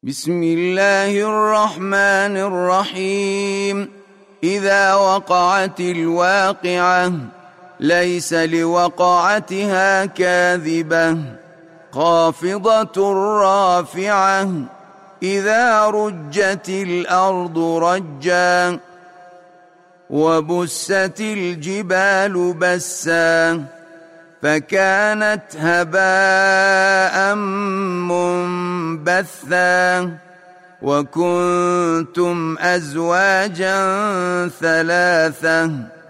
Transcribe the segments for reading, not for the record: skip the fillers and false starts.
بسم الله الرحمن الرحيم. إذا وقعت الواقعة ليس لوقعتها كاذبة خافضة رافعة إذا رجت الأرض رجا وبست الجبال بسا فكانت هباء منبثا وكنتم أزواجا ثلاثة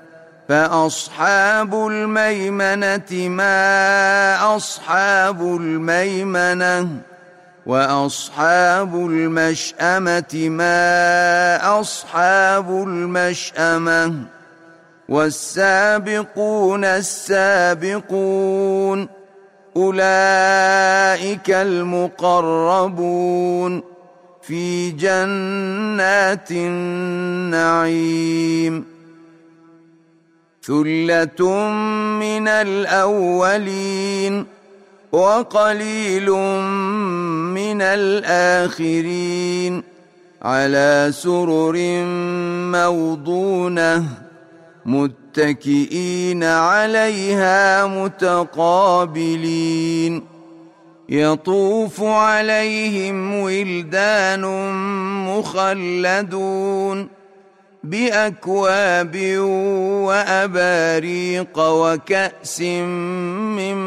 فأصحاب الميمنة ما أصحاب الميمنة وأصحاب المشأمة ما أصحاب المشأمة والسابقون السابقون أولئك المقربون في جنات النعيم ثلة من الأولين وقليل من الآخرين على سرر موضونة متكئين عليها متقابلين يطوف عليهم ولدان مخلدون بأكواب وأباريق وكأس من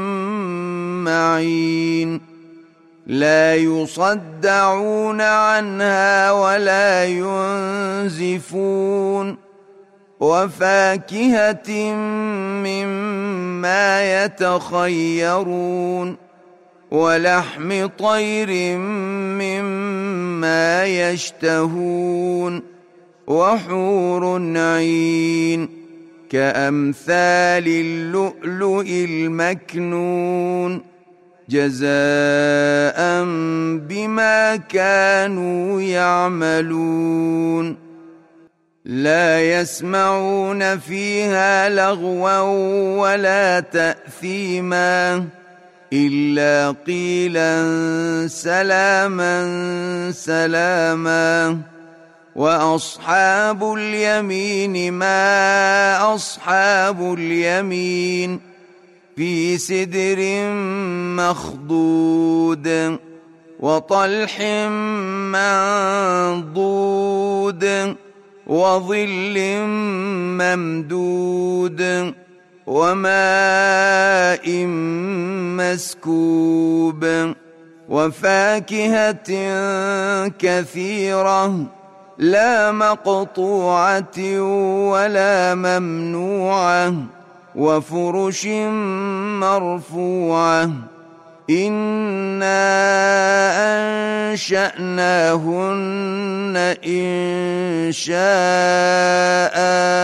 معين لا يصدعون عنها ولا ينزفون وفاكهة مما يتخيرون ولحم طير مما يشتهون وحور عين كأمثال اللؤلؤ المكنون جزاء بما كانوا يعملون لا يسمعون فيها لغوا ولا تأثيما إلا قيلا سلاما سلاما وأصحاب اليمين ما أصحاب اليمين في سدر مخضود وطلح منضود وظل ممدود وماء مسكوب وفاكهة كثيرة لا مقطوعة ولا ممنوعة وفرش مرفوعة إنا أنشأناهن إنشاء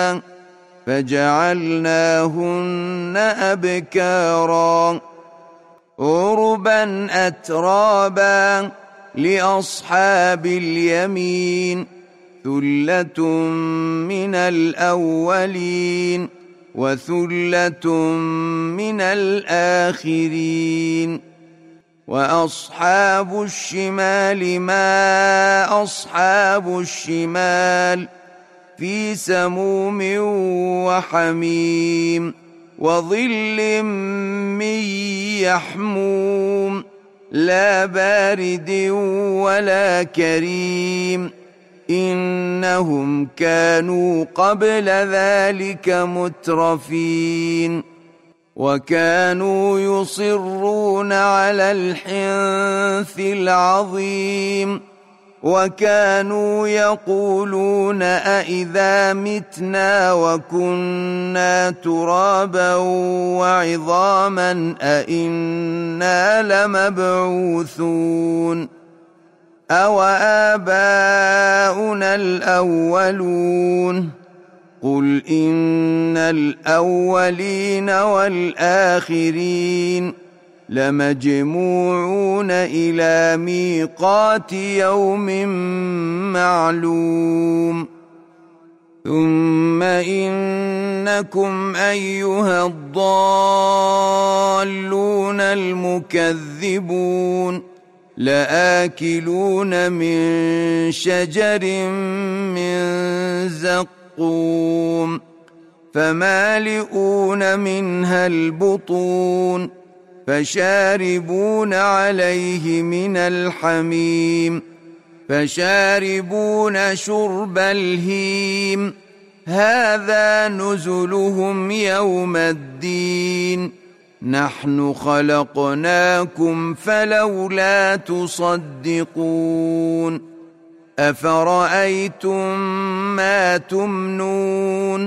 فجعلناهن أبكارا عربا أترابا لأصحاب اليمين ثلة من الأولين وثلة من الآخرين وأصحاب الشمال ما أصحاب الشمال في سموم وحميم وظل من يحموم لا بارد ولا كريم إنهم كانوا قبل ذلك مترفين وكانوا يصرون على الحنث العظيم وكانوا يقولون أإذا متنا وكنا ترابا وعظاما أإنا لمبعوثون أو آباؤنا الأولون قل إن الأولين والآخرين لمجموعون إلى ميقات يوم معلوم ثم إنكم أيها الضالون المكذبون لآكلون من شجر من زقوم فمالئون منها البطون فشاربون عليه من الحميم فشاربون شرب الهيم هذا نزلهم يوم الدين نحن خلقناكم فلولا تصدقون أفرأيتم ما تمنون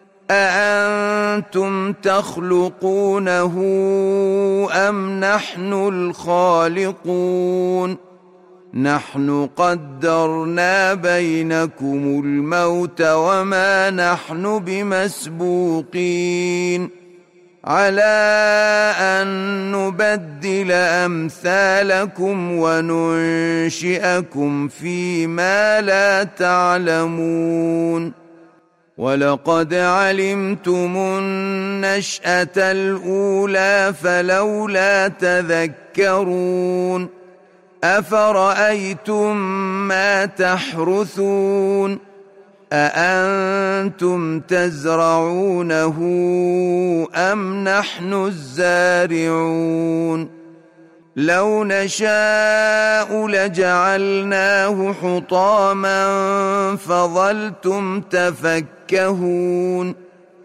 أأنتم تخلقونه أم نحن الخالقون نحن قدرنا بينكم الموت وما نحن بمسبوقين على أن نبدل أمثالكم وننشئكم فيما لا تعلمون ولقد علمتم النشأة الأولى فلولا تذكرون أفرأيتم ما تحرثون أأنتم تزرعونه أم نحن الزارعون لو نشاء لجعلناه حطاما فظلتم تفكهون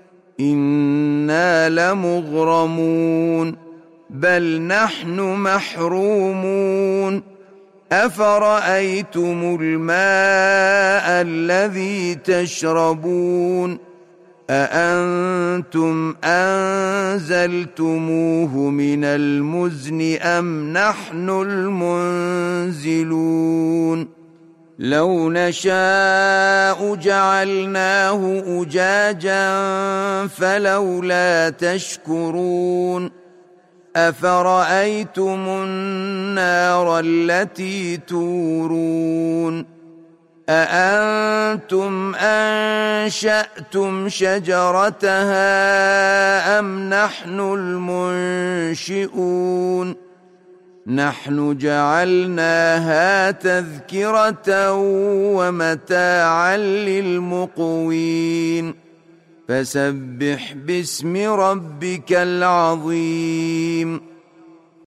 إنا لمغرمون بل نحن محرومون أفرأيتم الماء الذي تشربون أأنتم أنزلتموه من المزن أم نحن المنزلون لو نشاء جعلناه أجاجا فلولا تشكرون أفرأيتم النار التي تورون أأنتم أنشأتم شجرتها أم نحن المنشئون نحن جعلناها تذكرة ومتاعا للمقوين فسبح باسم ربك العظيم